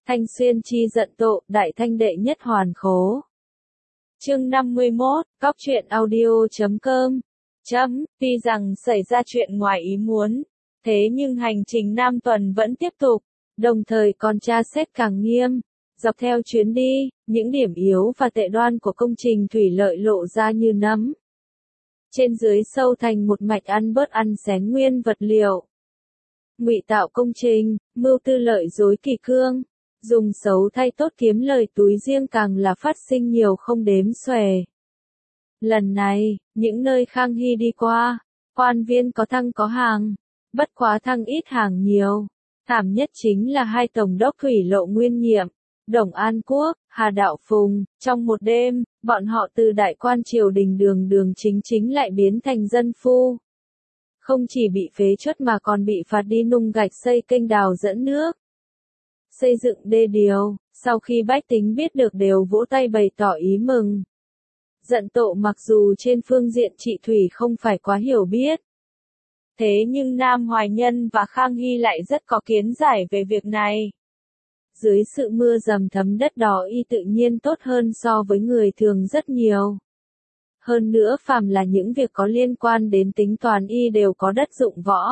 Thanh Xuyên chi giận tộ, đại thanh đệ nhất hoàn khố. Chương 51, Cóc truyện audio.com. Tuy rằng xảy ra chuyện ngoài ý muốn, thế nhưng hành trình Nam Tuần vẫn tiếp tục, đồng thời còn tra xét càng nghiêm. Dọc theo chuyến đi, những điểm yếu và tệ đoan của công trình thủy lợi lộ ra như nấm. Trên dưới sâu thành một mạch ăn bớt ăn xén nguyên vật liệu. Ngụy tạo công trình, mưu tư lợi dối kỳ cương, dùng xấu thay tốt kiếm lời túi riêng càng là phát sinh nhiều không đếm xuể. Lần này, những nơi Khang Hy đi qua, quan viên có thăng có hàng, bất quá thăng ít hàng nhiều. Thảm nhất chính là hai tổng đốc thủy lộ nguyên nhiệm, Đồng An Quốc, Hà Đạo Phùng. Trong một đêm, bọn họ từ đại quan triều đình đường chính lại biến thành dân phu. Không chỉ bị phế truất mà còn bị phạt đi nung gạch xây kênh đào dẫn nước, xây dựng đê điều. Sau khi bách tính biết được đều vỗ tay bày tỏ ý mừng. Dận tộ mặc dù trên phương diện trị thủy không phải quá hiểu biết, thế nhưng Nam Hoài Nhân và Khang Hy lại rất có kiến giải về việc này. Dưới sự mưa dầm thấm đất đó y tự nhiên tốt hơn so với người thường rất nhiều. Hơn nữa phàm là những việc có liên quan đến tính toán y đều có đất dụng võ.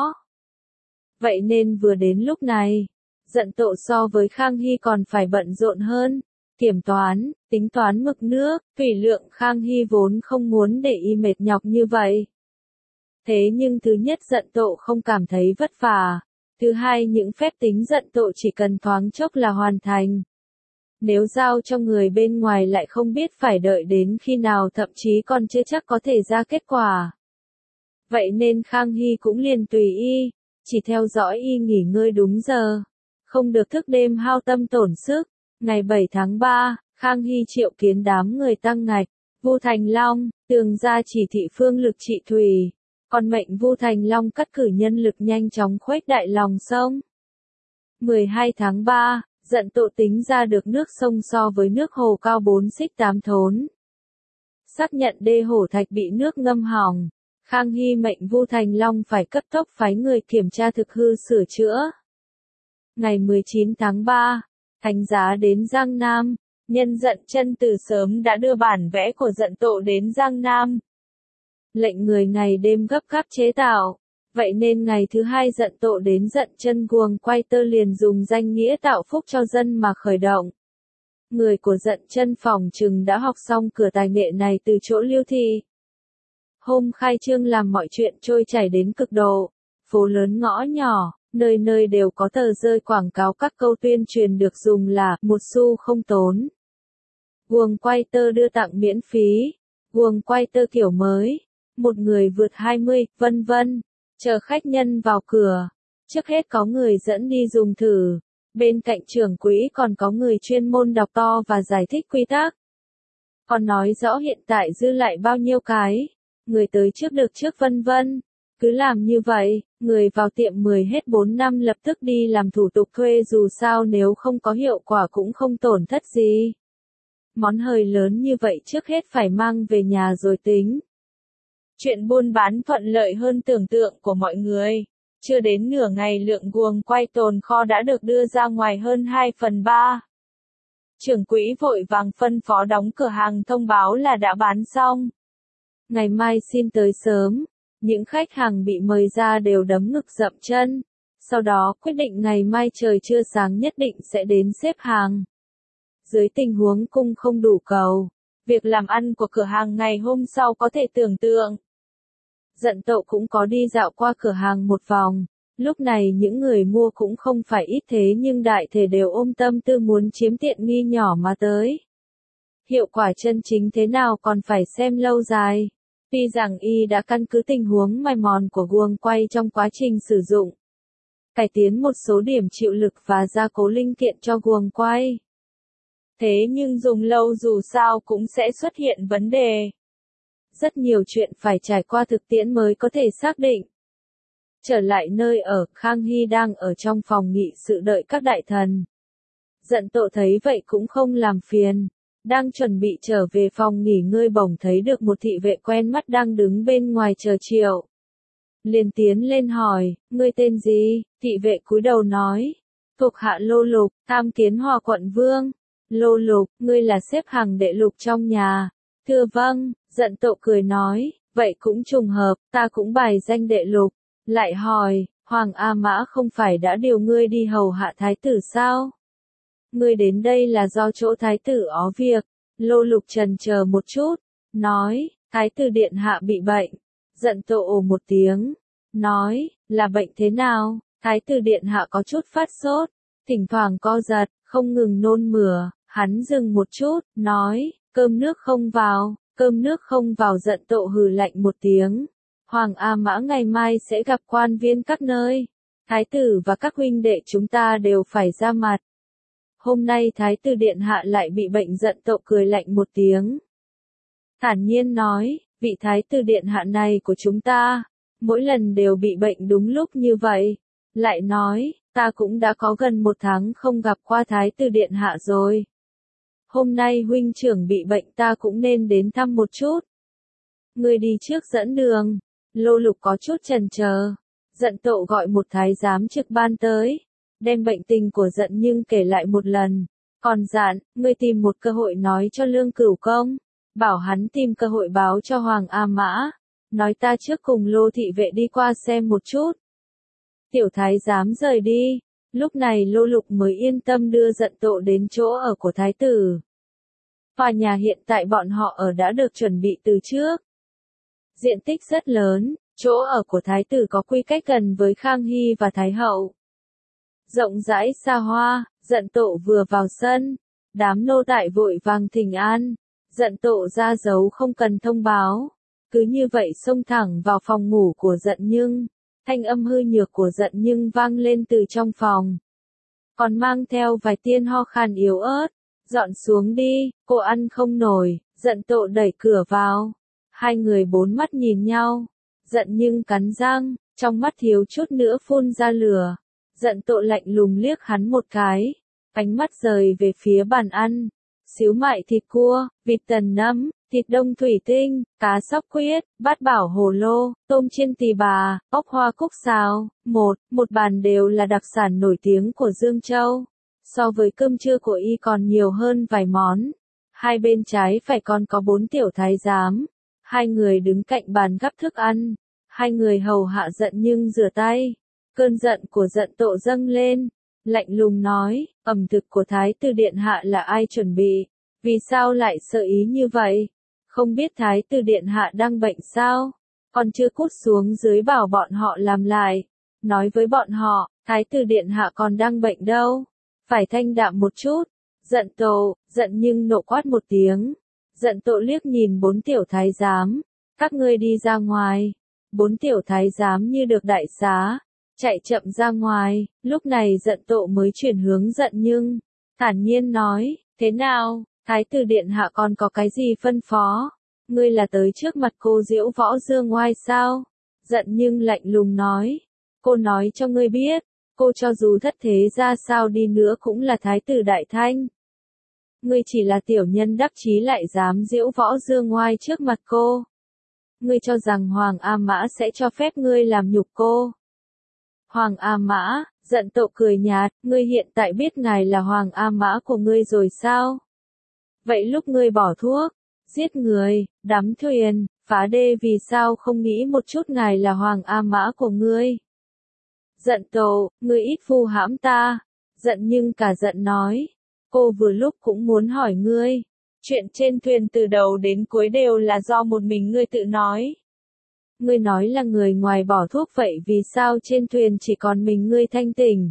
Vậy nên vừa đến lúc này, Dận tộ so với Khang Hy còn phải bận rộn hơn. Kiểm toán, tính toán mực nước, thủy lượng. Khang Hy vốn không muốn để y mệt nhọc như vậy. Thế nhưng thứ nhất Dận tộ không cảm thấy vất vả. Thứ hai những phép tính Dận tộ chỉ cần thoáng chốc là hoàn thành. Nếu giao cho người bên ngoài lại không biết phải đợi đến khi nào, thậm chí còn chưa chắc có thể ra kết quả. Vậy nên Khang Hy cũng liền tùy y, chỉ theo dõi y nghỉ ngơi đúng giờ, không được thức đêm hao tâm tổn sức. Ngày 7 tháng 3, Khang Hy triệu kiến đám người tăng ngạch, Vu Thành Long, tường ra chỉ thị phương lực trị thủy, còn mệnh Vu Thành Long cắt cử nhân lực nhanh chóng khuếch đại lòng sông. 12 tháng 3, Dận tộ tính ra được nước sông so với nước hồ cao 4 xích 8 thốn. Xác nhận đê hổ thạch bị nước ngâm hỏng, Khang Hy mệnh Vu Thành Long phải cấp tốc phái người kiểm tra thực hư sửa chữa. Ngày 19 tháng 3, thánh giá đến Giang Nam, nhân Dận Chân từ sớm đã đưa bản vẽ của Dận tộ đến Giang Nam. Lệnh người ngày đêm gấp gáp chế tạo, vậy nên ngày thứ hai Dận tộ đến Dận Chân guồng quay tơ liền dùng danh nghĩa tạo phúc cho dân mà khởi động. Người của Dận Chân phòng chừng đã học xong cửa tài nghệ này từ chỗ Liêu Thị. Hôm khai trương làm mọi chuyện trôi chảy đến cực độ, phố lớn ngõ nhỏ, nơi nơi đều có tờ rơi quảng cáo, các câu tuyên truyền được dùng là một xu không tốn. Guồng quay tơ đưa tặng miễn phí, guồng quay tơ kiểu mới, một người vượt 20, vân vân. Chờ khách nhân vào cửa, trước hết có người dẫn đi dùng thử, bên cạnh trưởng quỹ còn có người chuyên môn đọc to và giải thích quy tắc. Còn nói rõ hiện tại dư lại bao nhiêu cái, người tới trước được trước vân vân. Cứ làm như vậy, người vào tiệm 10 hết 4 năm lập tức đi làm thủ tục thuê, dù sao nếu không có hiệu quả cũng không tổn thất gì. Món hời lớn như vậy trước hết phải mang về nhà rồi tính. Chuyện buôn bán thuận lợi hơn tưởng tượng của mọi người. Chưa đến nửa ngày lượng guồng quay tồn kho đã được đưa ra ngoài hơn 2/3. Trưởng quỹ vội vàng phân phó đóng cửa hàng thông báo là đã bán xong. Ngày mai xin tới sớm. Những khách hàng bị mời ra đều đấm ngực dậm chân. Sau đó quyết định ngày mai trời chưa sáng nhất định sẽ đến xếp hàng. Dưới tình huống cung không đủ cầu, việc làm ăn của cửa hàng ngày hôm sau có thể tưởng tượng. Dận tộ cũng có đi dạo qua cửa hàng một vòng. Lúc này những người mua cũng không phải ít, thế nhưng đại thể đều ôm tâm tư muốn chiếm tiện nghi nhỏ mà tới. Hiệu quả chân chính thế nào còn phải xem lâu dài. Tuy rằng y đã căn cứ tình huống mài mòn của guồng quay trong quá trình sử dụng, cải tiến một số điểm chịu lực và gia cố linh kiện cho guồng quay. Thế nhưng dùng lâu dù sao cũng sẽ xuất hiện vấn đề. Rất nhiều chuyện phải trải qua thực tiễn mới có thể xác định. Trở lại nơi ở, Khang Hy đang ở trong phòng nghị sự đợi các đại thần. Dận tộ thấy vậy cũng không làm phiền. Đang chuẩn bị trở về phòng nghỉ ngơi bỗng thấy được một thị vệ quen mắt đang đứng bên ngoài chờ triệu. Liền tiến lên hỏi, ngươi tên gì? Thị vệ cúi đầu nói, Thuộc hạ Lô Lục, tham kiến Hòa quận vương. Lô Lục, ngươi là xếp hàng đệ Lục trong nhà. Thưa vâng, Dận Tộ cười nói, vậy cũng trùng hợp, ta cũng bài danh đệ Lục. Lại hỏi, Hoàng A Mã không phải đã điều ngươi đi hầu hạ thái tử sao? Ngươi đến đây là do chỗ thái tử ó việc. Lô Lục chần chờ một chút, nói, thái tử điện hạ bị bệnh. Dận Tộ ồ một tiếng, nói, là bệnh thế nào? Thái tử điện hạ có chút phát sốt, thỉnh thoảng co giật, không ngừng nôn mửa. Hắn dừng một chút, nói, cơm nước không vào. Cơm nước không vào. Dận Tộ hừ lạnh một tiếng. Hoàng A Mã ngày mai sẽ gặp quan viên các nơi. Thái tử và các huynh đệ chúng ta đều phải ra mặt. Hôm nay thái tử điện hạ lại bị bệnh. Dận Tộ cười lạnh một tiếng. Thản nhiên nói, vị thái tử điện hạ này của chúng ta, mỗi lần đều bị bệnh đúng lúc như vậy. Lại nói, ta cũng đã có gần 1 tháng không gặp qua thái tử điện hạ rồi. Hôm nay huynh trưởng bị bệnh ta cũng nên đến thăm một chút. Ngươi đi trước dẫn đường. Lô Lục có chút chần chờ. Dận Tộ gọi một thái giám trực ban tới, đem bệnh tình của Dận Nhưng kể lại một lần. Còn dặn, ngươi tìm một cơ hội nói cho Lương Cửu Công, bảo hắn tìm cơ hội báo cho Hoàng A Mã, nói ta trước cùng Lô thị vệ đi qua xem một chút. Tiểu thái giám rời đi, lúc này Lô Lục mới yên tâm đưa Dận Tộ đến chỗ ở của thái tử. Tòa nhà hiện tại bọn họ ở đã được chuẩn bị từ trước. Diện tích rất lớn, chỗ ở của thái tử có quy cách gần với Khang Hy và Thái hậu. Rộng rãi xa hoa. Dận Tộ vừa vào sân, đám nô tài vội vàng thỉnh an. Dận Tộ ra dấu không cần thông báo, cứ như vậy xông thẳng vào phòng ngủ của Dận Nhưng. Thanh âm hư nhược của Dận Nhưng vang lên từ trong phòng, còn mang theo vài tia ho khan yếu ớt. Dọn xuống đi, cô ăn không nổi. Dận Tộ đẩy cửa vào. Hai người bốn mắt nhìn nhau. Dận Nhưng cắn răng, trong mắt thiếu chút nữa phun ra lửa. Dận Tộ lạnh lùng liếc hắn một cái, ánh mắt rời về phía bàn ăn. Xíu mại thịt cua, vịt tần nấm, thịt đông thủy tinh, cá sóc huyết, bát bảo hồ lô, tôm chiên tỳ bà, ốc hoa cúc xào. Một bàn đều là đặc sản nổi tiếng của Dương Châu. So với cơm trưa của y còn nhiều hơn vài món. Hai bên trái phải còn có 4 tiểu thái giám. Hai người đứng cạnh bàn gắp thức ăn. Hai người hầu hạ Dận Nhưng rửa tay. Cơn giận của Dận Tộ dâng lên, lạnh lùng nói, ẩm thực của thái tử điện hạ là ai chuẩn bị? Vì sao lại sợ ý như vậy? Không biết thái tử điện hạ đang bệnh sao? Còn chưa cút xuống dưới bảo bọn họ làm lại. Nói với bọn họ, thái tử điện hạ còn đang bệnh đâu. Phải thanh đạm một chút. Dận Tộ, Dận Nhưng nộ quát một tiếng. Dận Tộ liếc nhìn 4 tiểu thái giám. Các ngươi đi ra ngoài. 4 tiểu thái giám như được đại xá, chạy chậm ra ngoài. Lúc này Dận Tộ mới chuyển hướng Dận Nhưng, thản nhiên nói, thế nào, thái tử điện hạ còn có cái gì phân phó? Ngươi là tới trước mặt cô diễu võ dương oai sao? Dận Nhưng lạnh lùng nói, cô nói cho ngươi biết, cô cho dù thất thế ra sao đi nữa cũng là thái tử đại thanh. Ngươi chỉ là tiểu nhân đắc chí lại dám diễu võ dương oai trước mặt cô. Ngươi cho rằng Hoàng A Mã sẽ cho phép ngươi làm nhục cô? Hoàng A Mã, Dận Tộ cười nhạt, ngươi hiện tại biết ngài là Hoàng A Mã của ngươi rồi sao? Vậy lúc ngươi bỏ thuốc, giết người, đắm thuyền, phá đê vì sao không nghĩ một chút ngài là Hoàng A Mã của ngươi? Dận Tộ, ngươi ít vu hãm ta. Dận Nhưng cả giận nói, cô vừa lúc cũng muốn hỏi ngươi, chuyện trên thuyền từ đầu đến cuối đều là do một mình ngươi tự nói. Ngươi nói là người ngoài bỏ thuốc vậy vì sao trên thuyền chỉ còn mình ngươi thanh tỉnh?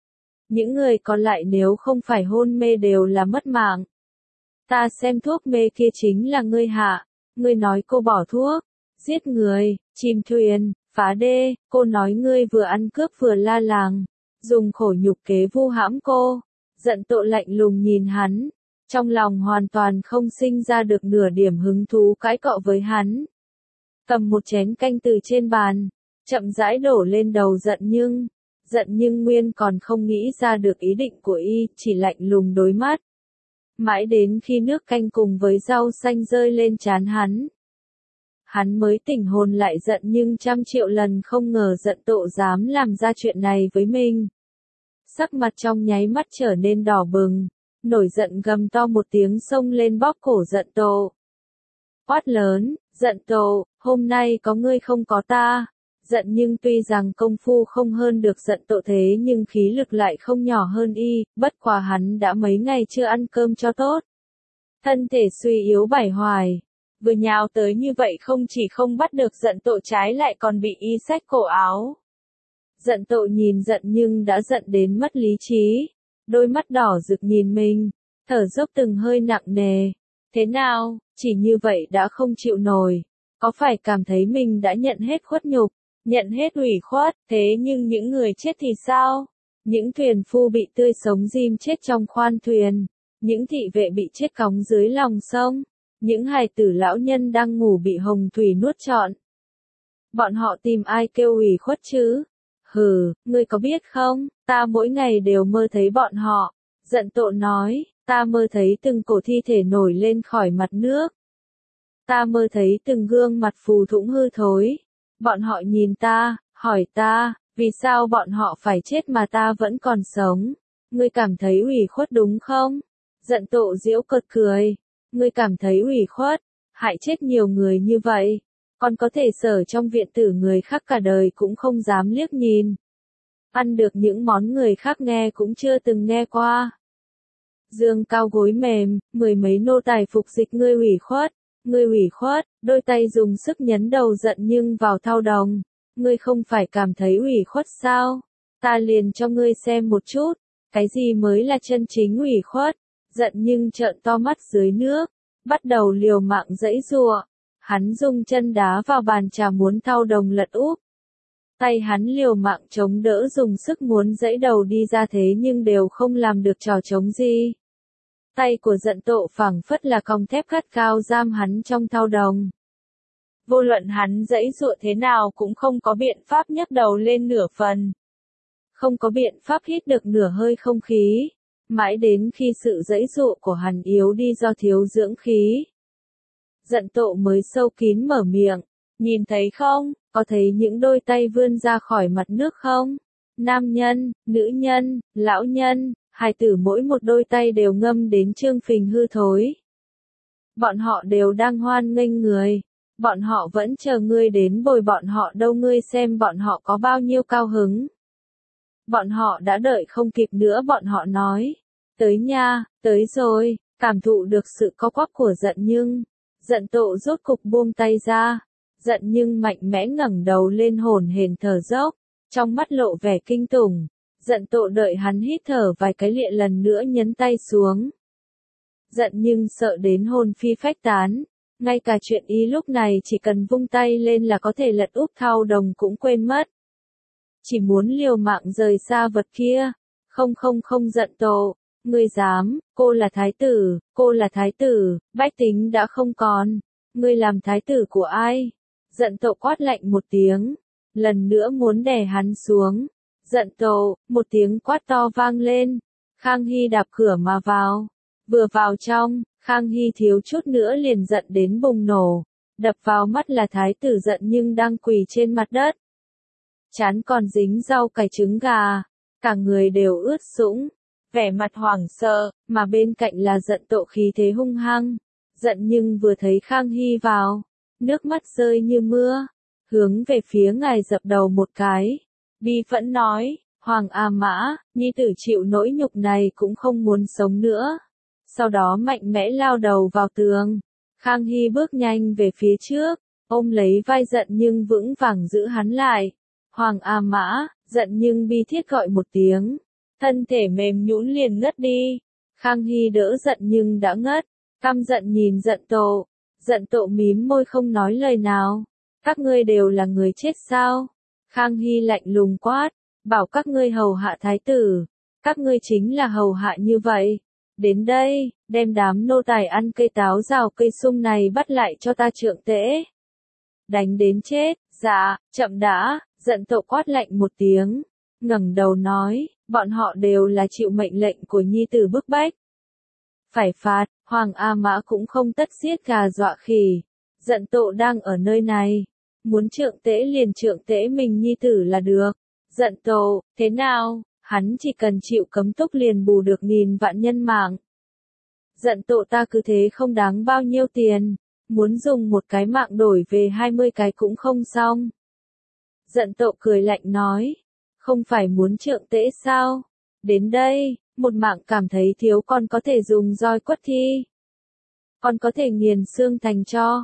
Những người còn lại nếu không phải hôn mê đều là mất mạng. Ta xem thuốc mê kia chính là ngươi hạ. Ngươi nói cô bỏ thuốc, giết người, chìm thuyền, phá đê. Cô nói ngươi vừa ăn cướp vừa la làng, dùng khổ nhục kế vu hãm cô. Dận Tộ lạnh lùng nhìn hắn, trong lòng hoàn toàn không sinh ra được nửa điểm hứng thú cãi cọ với hắn. Cầm một chén canh từ trên bàn, chậm rãi đổ lên đầu Dận Nhưng. Dận Nhưng nguyên còn không nghĩ ra được ý định của y, chỉ lạnh lùng đối mắt. Mãi đến khi nước canh cùng với rau xanh rơi lên trán hắn mới tỉnh hồn lại. Dận Nhưng trăm triệu lần không ngờ Dận Tộ dám làm ra chuyện này với mình. Sắc mặt trong nháy mắt trở nên đỏ bừng, nổi giận gầm to một tiếng xông lên bóp cổ Dận Tộ. Quát lớn, Dận Tộ, hôm nay có ngươi không có ta. Giận nhưng tuy rằng công phu không hơn được Dận Tộ thế nhưng khí lực lại không nhỏ hơn y, bất quá hắn đã mấy ngày chưa ăn cơm cho tốt. Thân thể suy yếu bải hoài, vừa nhào tới như vậy không chỉ không bắt được Dận Tộ trái lại còn bị y xách cổ áo. Dận Tộ nhìn giận nhưng đã giận đến mất lý trí, đôi mắt đỏ rực nhìn mình, thở dốc từng hơi nặng nề. Thế nào, chỉ như vậy đã không chịu nổi, có phải cảm thấy mình đã nhận hết khuất nhục, nhận hết ủy khuất, thế nhưng những người chết thì sao? Những thuyền phu bị tươi sống dim chết trong khoan thuyền, những thị vệ bị chết cóng dưới lòng sông, những hài tử lão nhân đang ngủ bị hồng thủy nuốt trọn. Bọn họ tìm ai kêu ủy khuất chứ? Hừ, ngươi có biết không, ta mỗi ngày đều mơ thấy bọn họ. Dận Tộ nói, ta mơ thấy từng cổ thi thể nổi lên khỏi mặt nước. Ta mơ thấy từng gương mặt phù thủng hư thối. Bọn họ nhìn ta, hỏi ta, vì sao bọn họ phải chết mà ta vẫn còn sống? Ngươi cảm thấy ủy khuất đúng không? Dận Tộ giễu cợt cười. Ngươi cảm thấy ủy khuất, hại chết nhiều người như vậy. Còn có thể sở trong viện tử người khác cả đời cũng không dám liếc nhìn. Ăn được những món người khác nghe cũng chưa từng nghe qua. Dương cao gối mềm, mười mấy nô tài phục dịch ngươi ủy khuất, đôi tay dùng sức nhấn đầu giận nhưng vào thao đồng. Ngươi không phải cảm thấy ủy khuất sao? Ta liền cho ngươi xem một chút, cái gì mới là chân chính ủy khuất. Giận nhưng trợn to mắt dưới nước, bắt đầu liều mạng giãy giụa. Hắn dùng chân đá vào bàn trà muốn thao đồng lật úp. Tay hắn liều mạng chống đỡ dùng sức muốn giãy đầu đi ra thế nhưng đều không làm được trò trống gì. Tay của Dận Tộ phảng phất là cong thép gắt cao giam hắn trong thao đồng. Vô luận hắn giãy giụa thế nào cũng không có biện pháp nhấc đầu lên nửa phần. Không có biện pháp hít được nửa hơi không khí. Mãi đến khi sự giãy giụa của hắn yếu đi do thiếu dưỡng khí. Dận Tộ mới sâu kín mở miệng, nhìn thấy không, có thấy những đôi tay vươn ra khỏi mặt nước không? Nam nhân, nữ nhân, lão nhân, hài tử mỗi một đôi tay đều ngâm đến trương phình hư thối. Bọn họ đều đang hoan nghênh người, bọn họ vẫn chờ ngươi đến bồi bọn họ đâu, ngươi xem bọn họ có bao nhiêu cao hứng. Bọn họ đã đợi không kịp nữa, bọn họ nói, tới nha, tới rồi, cảm thụ được sự co quắp của giận nhưng. Dận Tộ rốt cục buông tay ra, giận nhưng mạnh mẽ ngẩng đầu lên hổn hển thở dốc, trong mắt lộ vẻ kinh tủng. Dận Tộ đợi hắn hít thở vài cái lịa lần nữa nhấn tay xuống. Giận nhưng sợ đến hồn phi phách tán, ngay cả chuyện y lúc này chỉ cần vung tay lên là có thể lật úp thao đồng cũng quên mất. Chỉ muốn liều mạng rời xa vật kia. Không Dận Tộ, ngươi dám, cô là thái tử, bách tính đã không còn, ngươi làm thái tử của ai? Dận Tộ quát lạnh một tiếng, lần nữa muốn đè hắn xuống. Dận Tộ, một tiếng quát to vang lên, Khang Hy đạp cửa mà vào, vừa vào trong, Khang Hy thiếu chút nữa liền giận đến bùng nổ, đập vào mắt là thái tử giận nhưng đang quỳ trên mặt đất. Trán còn dính rau cải trứng gà, cả người đều ướt sũng. Vẻ mặt hoảng sợ, mà bên cạnh là Dận Tộ khí thế hung hăng. Giận nhưng vừa thấy Khang Hy vào, nước mắt rơi như mưa, hướng về phía ngài dập đầu một cái. Bi phẫn nói, Hoàng A Mã, nhi tử chịu nỗi nhục này cũng không muốn sống nữa. Sau đó mạnh mẽ lao đầu vào tường. Khang Hy bước nhanh về phía trước, ôm lấy vai Giận nhưng vững vàng giữ hắn lại. Hoàng A Mã, Giận nhưng bi thiết gọi một tiếng. Thân thể mềm nhũn liền ngất đi. Khang Hy đỡ Giận nhưng đã ngất, căm giận nhìn Dận Tộ. Dận Tộ mím môi không nói lời nào. Các ngươi đều là người chết sao? Khang Hy lạnh lùng quát, bảo các ngươi hầu hạ thái tử. Các ngươi chính là hầu hạ như vậy. Đến đây, đem đám nô tài ăn cây táo rào cây sung này bắt lại cho ta trượng tễ. Đánh đến chết, dạ, chậm đã. Dận Tộ quát lạnh một tiếng, ngẩng đầu nói, bọn họ đều là chịu mệnh lệnh của nhi tử bức bách. Phải phạt, Hoàng A Mã cũng không tất giết gà dọa khỉ. Dận Tộ đang ở nơi này, muốn trượng tễ liền trượng tễ mình nhi tử là được. Dận Tộ, thế nào, Hắn chỉ cần chịu cấm túc liền bù được 1000 vạn nhân mạng. Giận Tộ ta cứ thế không đáng bao nhiêu tiền, muốn dùng một cái mạng đổi về 20 cái cũng không xong. Giận Tộ cười lạnh nói, không phải muốn trượng tễ sao? Đến đây, một mạng cảm thấy thiếu còn có thể dùng roi quất thi. Còn có thể nghiền xương thành cho.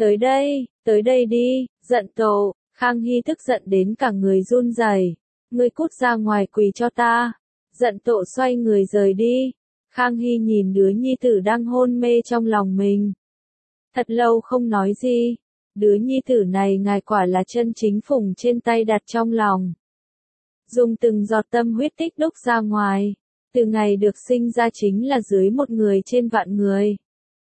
Tới đây đi, Giận Tộ. Khang Hy tức giận đến cả người run rẩy. Ngươi cút ra ngoài quỳ cho ta. Giận Tộ xoay người rời đi. Khang Hy nhìn đứa nhi tử đang hôn mê trong lòng mình. Thật lâu không nói gì. Đứa nhi tử này ngài quả là chân chính phụng trên tay đặt trong lòng. Dùng từng giọt tâm huyết tích đúc ra ngoài. Từ ngày được sinh ra chính là dưới một người trên vạn người.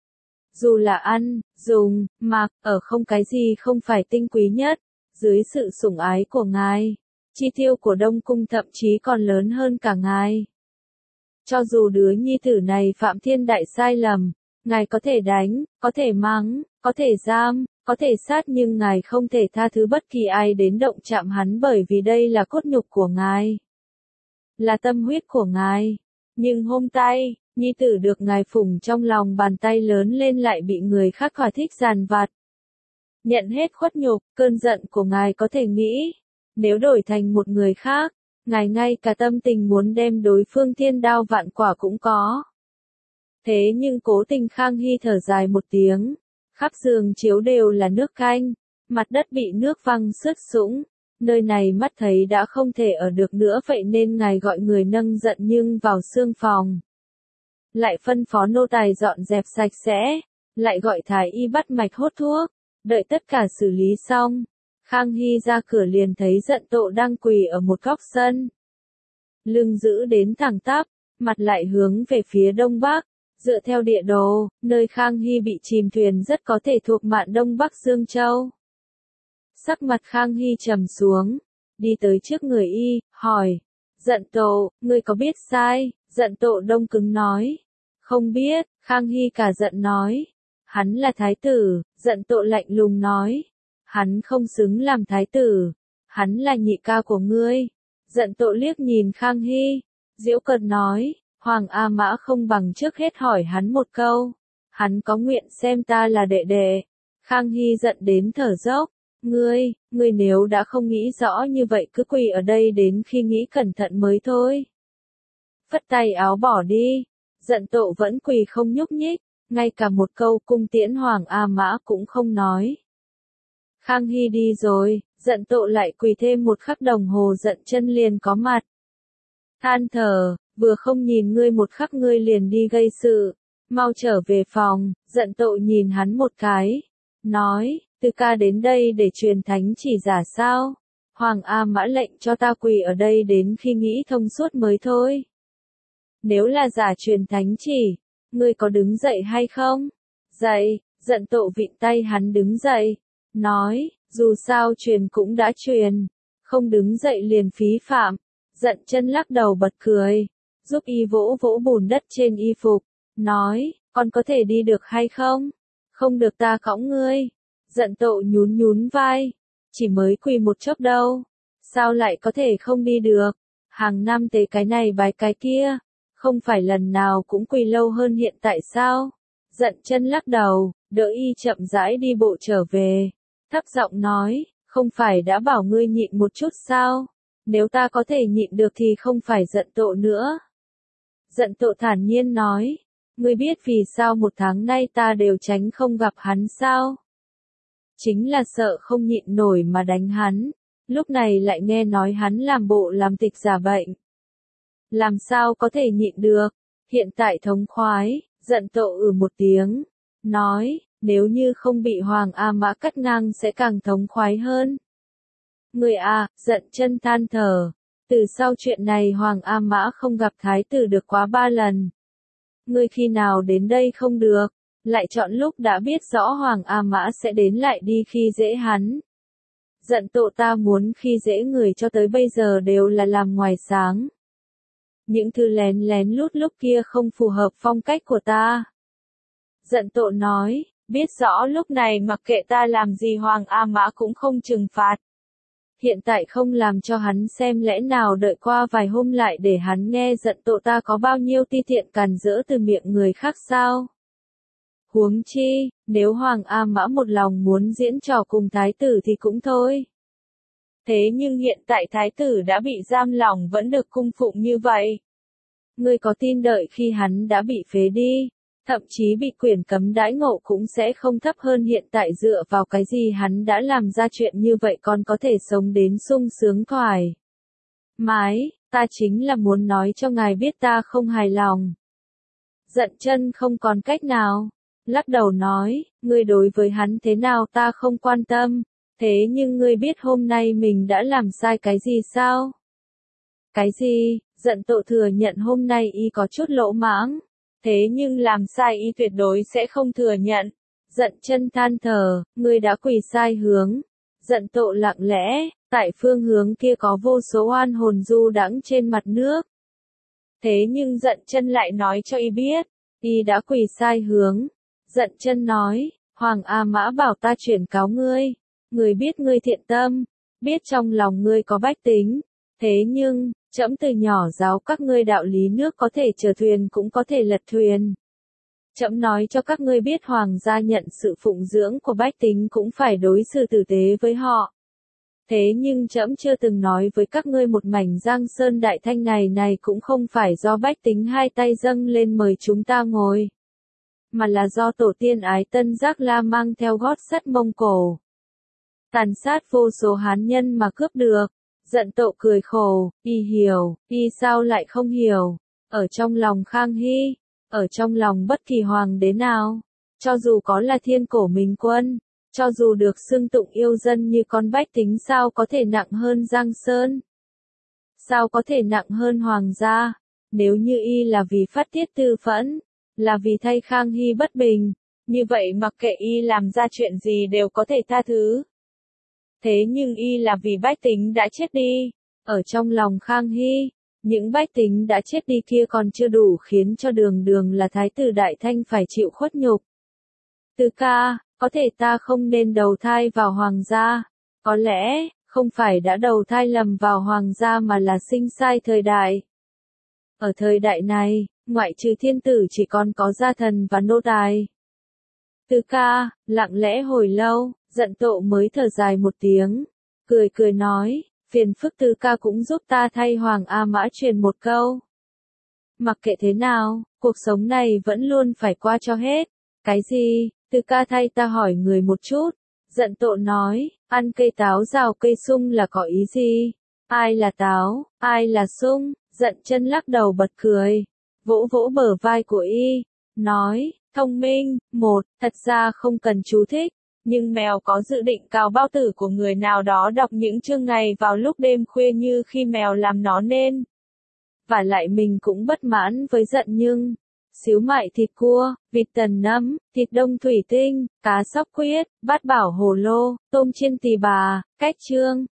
Dù là ăn, dùng, mặc, ở không cái gì không phải tinh quý nhất. Dưới sự sủng ái của ngài, chi tiêu của Đông Cung thậm chí còn lớn hơn cả ngài. Cho dù đứa nhi tử này phạm thiên đại sai lầm, ngài có thể đánh, có thể mắng, có thể giam, có thể sát nhưng ngài không thể tha thứ bất kỳ ai đến động chạm hắn bởi vì đây là cốt nhục của ngài. Là tâm huyết của ngài. Nhưng hôm nay, nhi tử được ngài phụng trong lòng bàn tay lớn lên lại bị người khác thỏa thích giàn vặt. Nhận hết khuất nhục, cơn giận của ngài có thể nghĩ. Nếu đổi thành một người khác, ngài ngay cả tâm tình muốn đem đối phương thiên đao vạn quả cũng có. Thế nhưng cố tình Khang Hy thở dài một tiếng. Khắp giường chiếu đều là nước canh. Mặt đất bị nước văng sướt sũng. Nơi này mắt thấy đã không thể ở được nữa vậy nên ngài gọi người nâng giận nhưng vào xương phòng. Lại phân phó nô tài dọn dẹp sạch sẽ. Lại gọi thái y bắt mạch hốt thuốc. Đợi tất cả xử lý xong, Khang Hy ra cửa liền thấy Giận Tộ đang quỳ ở một góc sân. Lưng giữ đến thẳng tắp, mặt lại hướng về phía đông bắc, dựa theo địa đồ, nơi Khang Hy bị chìm thuyền rất có thể thuộc mạn đông bắc Dương Châu. Sắc mặt Khang Hy trầm xuống, đi tới trước người y, hỏi, Giận Tộ, ngươi có biết sai? Giận Tộ đông cứng nói, không biết. Khang Hy cả giận nói, hắn là thái tử. Giận Tộ lạnh lùng nói, hắn không xứng làm thái tử, hắn là nhị ca của ngươi. Giận Tộ liếc nhìn Khang Hy, giễu cợt nói, Hoàng A Mã không bằng trước hết hỏi hắn một câu, hắn có nguyện xem ta là đệ đệ. Khang Hy giận đến thở dốc, ngươi nếu đã không nghĩ rõ như vậy cứ quỳ ở đây đến khi nghĩ cẩn thận mới thôi. Phất tay áo bỏ đi. Giận Tộ vẫn quỳ không nhúc nhích. Ngay cả một câu cung tiễn Hoàng A Mã cũng không nói. Khang Hy đi rồi, Giận Tộ lại quỳ thêm một khắc đồng hồ giận chân liền có mặt. Than thở, vừa không nhìn ngươi một khắc ngươi liền đi gây sự. Mau trở về phòng. Giận Tộ nhìn hắn một cái. Nói, Tư ca đến đây để truyền thánh chỉ giả sao? Hoàng A Mã lệnh cho ta quỳ ở đây đến khi nghĩ thông suốt mới thôi. Nếu là giả truyền thánh chỉ, ngươi có đứng dậy hay không? Dậy. Giận Tộ vịn tay hắn đứng dậy. Nói, dù sao truyền cũng đã truyền. Không đứng dậy liền phí phạm. Giận chân lắc đầu bật cười. Giúp y vỗ vỗ bùn đất trên y phục. Nói, con có thể đi được hay không? Không được ta cõng ngươi. Giận Tộ nhún vai. Chỉ mới quỳ một chốc đâu. Sao lại có thể không đi được? Hàng năm tế cái này bái cái kia. Không phải lần nào cũng quỳ lâu hơn hiện tại sao? Giận chân lắc đầu, đỡ y chậm rãi đi bộ trở về. Thấp giọng nói, không phải đã bảo ngươi nhịn một chút sao? Nếu ta có thể nhịn được thì không phải Giận Tộ nữa. Giận Tộ thản nhiên nói, ngươi biết vì sao một tháng nay ta đều tránh không gặp hắn sao? Chính là sợ không nhịn nổi mà đánh hắn. Lúc này lại nghe nói hắn làm bộ làm tịch giả bệnh. Làm sao có thể nhịn được? Hiện tại thống khoái. Giận Tộ một tiếng. Nói, nếu như không bị Hoàng A Mã cắt ngang sẽ càng thống khoái hơn. Người à, Giận chân than thở. Từ sau chuyện này Hoàng A Mã không gặp thái tử được quá 3 lần. Ngươi khi nào đến đây không được, lại chọn lúc đã biết rõ Hoàng A Mã sẽ đến lại đi khi dễ hắn. Giận Tộ ta muốn khi dễ người cho tới bây giờ đều là làm ngoài sáng. Những thứ lén lén lút lúc kia không phù hợp phong cách của ta. Giận Tộ nói, biết rõ lúc này mặc kệ ta làm gì Hoàng A Mã cũng không trừng phạt. Hiện tại không làm cho hắn xem lẽ nào đợi qua vài hôm lại để hắn nghe giận tội ta có bao nhiêu ti tiện càn rỡ từ miệng người khác sao? Huống chi, nếu Hoàng A Mã một lòng muốn diễn trò cùng thái tử thì cũng thôi. Thế nhưng hiện tại thái tử đã bị giam lỏng vẫn được cung phụng như vậy. Ngươi có tin đợi khi hắn đã bị phế đi, thậm chí bị quyền cấm đãi ngộ cũng sẽ không thấp hơn hiện tại dựa vào cái gì hắn đã làm ra chuyện như vậy còn có thể sống đến sung sướng thoải mái, ta chính là muốn nói cho ngài biết ta không hài lòng. Giận chân không còn cách nào, lắc đầu nói, ngươi đối với hắn thế nào ta không quan tâm, thế nhưng ngươi biết hôm nay mình đã làm sai cái gì sao? Cái gì? Giận tội thừa nhận hôm nay y có chút lỗ mãng, thế nhưng làm sai y tuyệt đối sẽ không thừa nhận. Giận chân than thở, ngươi đã quỳ sai hướng. Giận tội lặng lẽ, tại phương hướng kia có vô số oan hồn du đãng trên mặt nước. Thế nhưng giận chân lại nói cho y biết, y đã quỳ sai hướng. Giận chân nói, Hoàng A Mã bảo ta chuyển cáo ngươi, ngươi biết ngươi thiện tâm, biết trong lòng ngươi có bách tính, thế nhưng, trẫm từ nhỏ giáo các ngươi đạo lý nước có thể chở thuyền cũng có thể lật thuyền. Trẫm nói cho các ngươi biết hoàng gia nhận sự phụng dưỡng của bách tính cũng phải đối xử tử tế với họ. Thế nhưng trẫm chưa từng nói với các ngươi một mảnh giang sơn đại thanh này cũng không phải do bách tính hai tay dâng lên mời chúng ta ngồi, mà là do tổ tiên Ái Tân Giác La mang theo gót sắt Mông Cổ, tàn sát vô số hán nhân mà cướp được. Giận tội cười khổ, y hiểu, y sao lại không hiểu, ở trong lòng Khang Hy, ở trong lòng bất kỳ hoàng đế nào, cho dù có là thiên cổ minh quân, cho dù được xưng tụng yêu dân như con bách tính sao có thể nặng hơn Giang Sơn, sao có thể nặng hơn hoàng gia, nếu như y là vì phát tiết tư phẫn, là vì thay Khang Hy bất bình, như vậy mặc kệ y làm ra chuyện gì đều có thể tha thứ. Thế nhưng y là vì bách tính đã chết đi, ở trong lòng Khang Hy, những bách tính đã chết đi kia còn chưa đủ khiến cho đường đường là thái tử Đại Thanh phải chịu khuất nhục. Từ ca, có thể ta không nên đầu thai vào hoàng gia, có lẽ, không phải đã đầu thai lầm vào hoàng gia mà là sinh sai thời đại. Ở thời đại này, ngoại trừ thiên tử chỉ còn có gia thần và nô tài. Từ ca, lặng lẽ hồi lâu, giận tội mới thở dài một tiếng, cười nói, phiền phức Từ ca cũng giúp ta thay Hoàng A Mã truyền một câu. Mặc kệ thế nào, cuộc sống này vẫn luôn phải qua cho hết. Cái gì? Từ ca thay ta hỏi người một chút. Giận tội nói, ăn cây táo rào cây sung là có ý gì? Ai là táo, ai là sung? Giận chân lắc đầu bật cười, vỗ vỗ bờ vai của y, nói, thông minh, thật ra không cần chú thích, nhưng mèo có dự định cào bao tử của người nào đó đọc những chương này vào lúc đêm khuya như khi mèo làm nó nên. Và lại mình cũng bất mãn với giận nhưng, xíu mại thịt cua, vịt tần nấm, thịt đông thủy tinh, cá sóc quyết, bát bảo hồ lô, tôm chiên tỳ bà, cách chương.